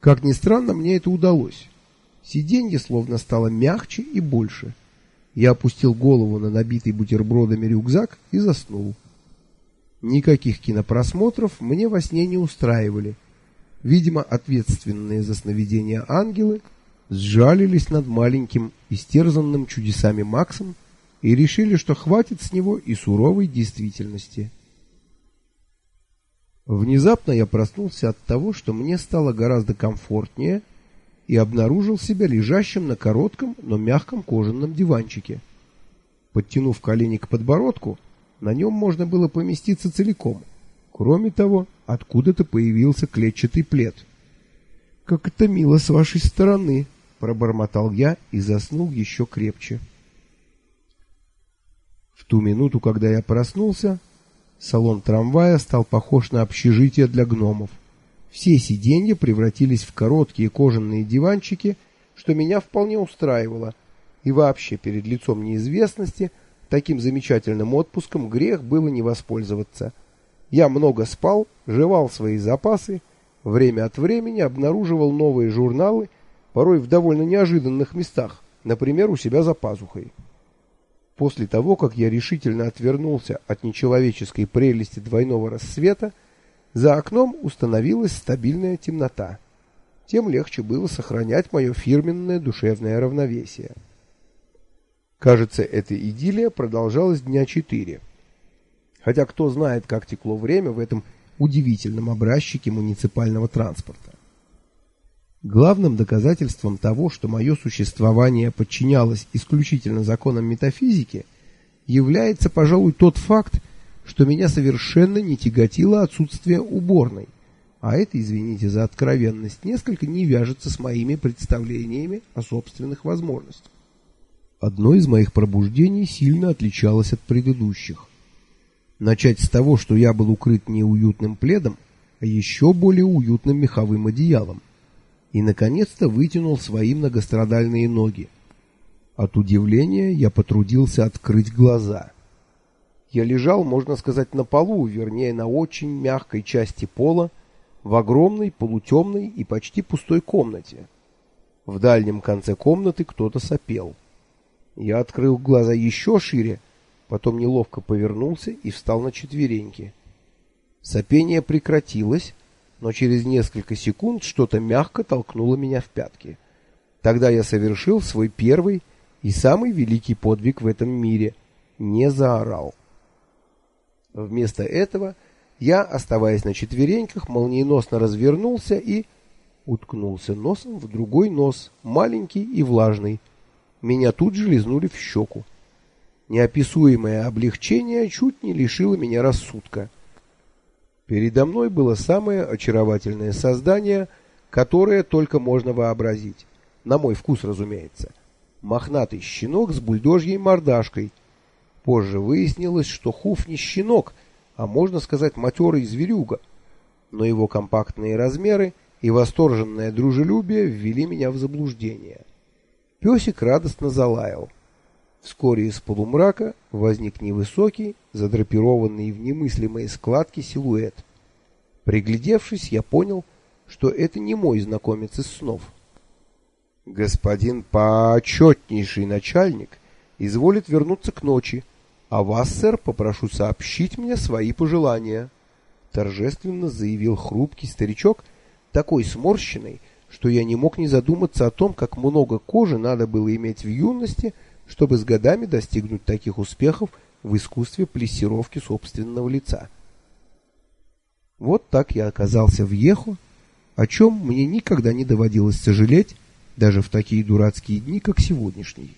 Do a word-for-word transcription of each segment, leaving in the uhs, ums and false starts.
Как ни странно, мне это удалось. Сиденье словно стало мягче и больше. Я опустил голову на набитый бутербродами рюкзак и заснул. Никаких кинопросмотров мне во сне не устраивали. Видимо, ответственные за сновидения ангелы сжалились над маленьким, истерзанным чудесами Максом и решили, что хватит с него и суровой действительности. Внезапно я проснулся от того, что мне стало гораздо комфортнее, и обнаружил себя лежащим на коротком, но мягком кожаном диванчике. Подтянув колени к подбородку, на нем можно было поместиться целиком. Кроме того, откуда-то появился клетчатый плед. «Как это мило с вашей стороны!» — пробормотал я и заснул еще крепче. В ту минуту, когда я проснулся, салон трамвая стал похож на общежитие для гномов. Все сиденья превратились в короткие кожаные диванчики, что меня вполне устраивало. И вообще, перед лицом неизвестности, таким замечательным отпуском грех было не воспользоваться. Я много спал, жевал свои запасы, время от времени обнаруживал новые журналы, порой в довольно неожиданных местах, например, у себя за пазухой. После того, как я решительно отвернулся от нечеловеческой прелести двойного рассвета, за окном установилась стабильная темнота. Тем легче было сохранять мое фирменное душевное равновесие. Кажется, эта идиллия продолжалась дня четыре. Хотя кто знает, как текло время в этом удивительном образчике муниципального транспорта. Главным доказательством того, что мое существование подчинялось исключительно законам метафизики, является, пожалуй, тот факт, что меня совершенно не тяготило отсутствие уборной, а это, извините за откровенность, несколько не вяжется с моими представлениями о собственных возможностях. Одно из моих пробуждений сильно отличалось от предыдущих. Начать с того, что я был укрыт не уютным пледом, а еще более уютным меховым одеялом, и, наконец-то, вытянул свои многострадальные ноги. От удивления я потрудился открыть глаза. Я лежал, можно сказать, на полу, вернее, на очень мягкой части пола, в огромной, полутемной и почти пустой комнате. В дальнем конце комнаты кто-то сопел. Я открыл глаза еще шире, потом неловко повернулся и встал на четвереньки. Сопение прекратилось, но через несколько секунд что-то мягко толкнуло меня в пятки. Тогда я совершил свой первый и самый великий подвиг в этом мире — не заорал. Вместо этого я, оставаясь на четвереньках, молниеносно развернулся и уткнулся носом в другой нос, маленький и влажный. Меня тут же лизнули в щеку. Неописуемое облегчение чуть не лишило меня рассудка. Передо мной было самое очаровательное создание, которое только можно вообразить. На мой вкус, разумеется. Мохнатый щенок с бульдожьей мордашкой. Позже выяснилось, что Хуф не щенок, а, можно сказать, матерый зверюга. Но его компактные размеры и восторженное дружелюбие ввели меня в заблуждение. Песик радостно залаял. Вскоре из полумрака возник невысокий, задрапированный в немыслимые складки силуэт. Приглядевшись, я понял, что это не мой знакомец из снов. «Господин почетнейший начальник изволит вернуться к ночи, а вас, сэр, попрошу сообщить мне свои пожелания», — торжественно заявил хрупкий старичок, такой сморщенный, что я не мог не задуматься о том, как много кожи надо было иметь в юности, чтобы с годами достигнуть таких успехов в искусстве плессировки собственного лица. Вот так я оказался в Ехо, о чем мне никогда не доводилось сожалеть, даже в такие дурацкие дни, как сегодняшний.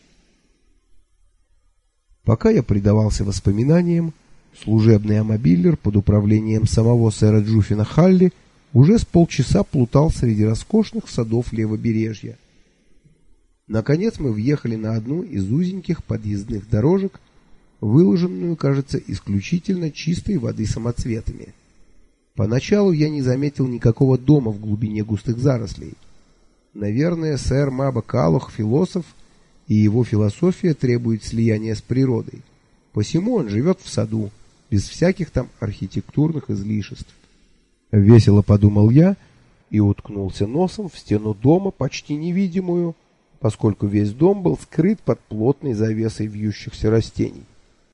Пока я предавался воспоминаниям, служебный амобиллер под управлением самого сэра Джуффина Халли уже с полчаса плутал среди роскошных садов левобережья. Наконец мы въехали на одну из узеньких подъездных дорожек, выложенную, кажется, исключительно чистой воды самоцветами. Поначалу я не заметил никакого дома в глубине густых зарослей. Наверное, сэр Маба Калох философ, и его философия требует слияния с природой. Посему он живет в саду, без всяких там архитектурных излишеств. Весело подумал я и уткнулся носом в стену дома, почти невидимую, поскольку весь дом был скрыт под плотной завесой вьющихся растений.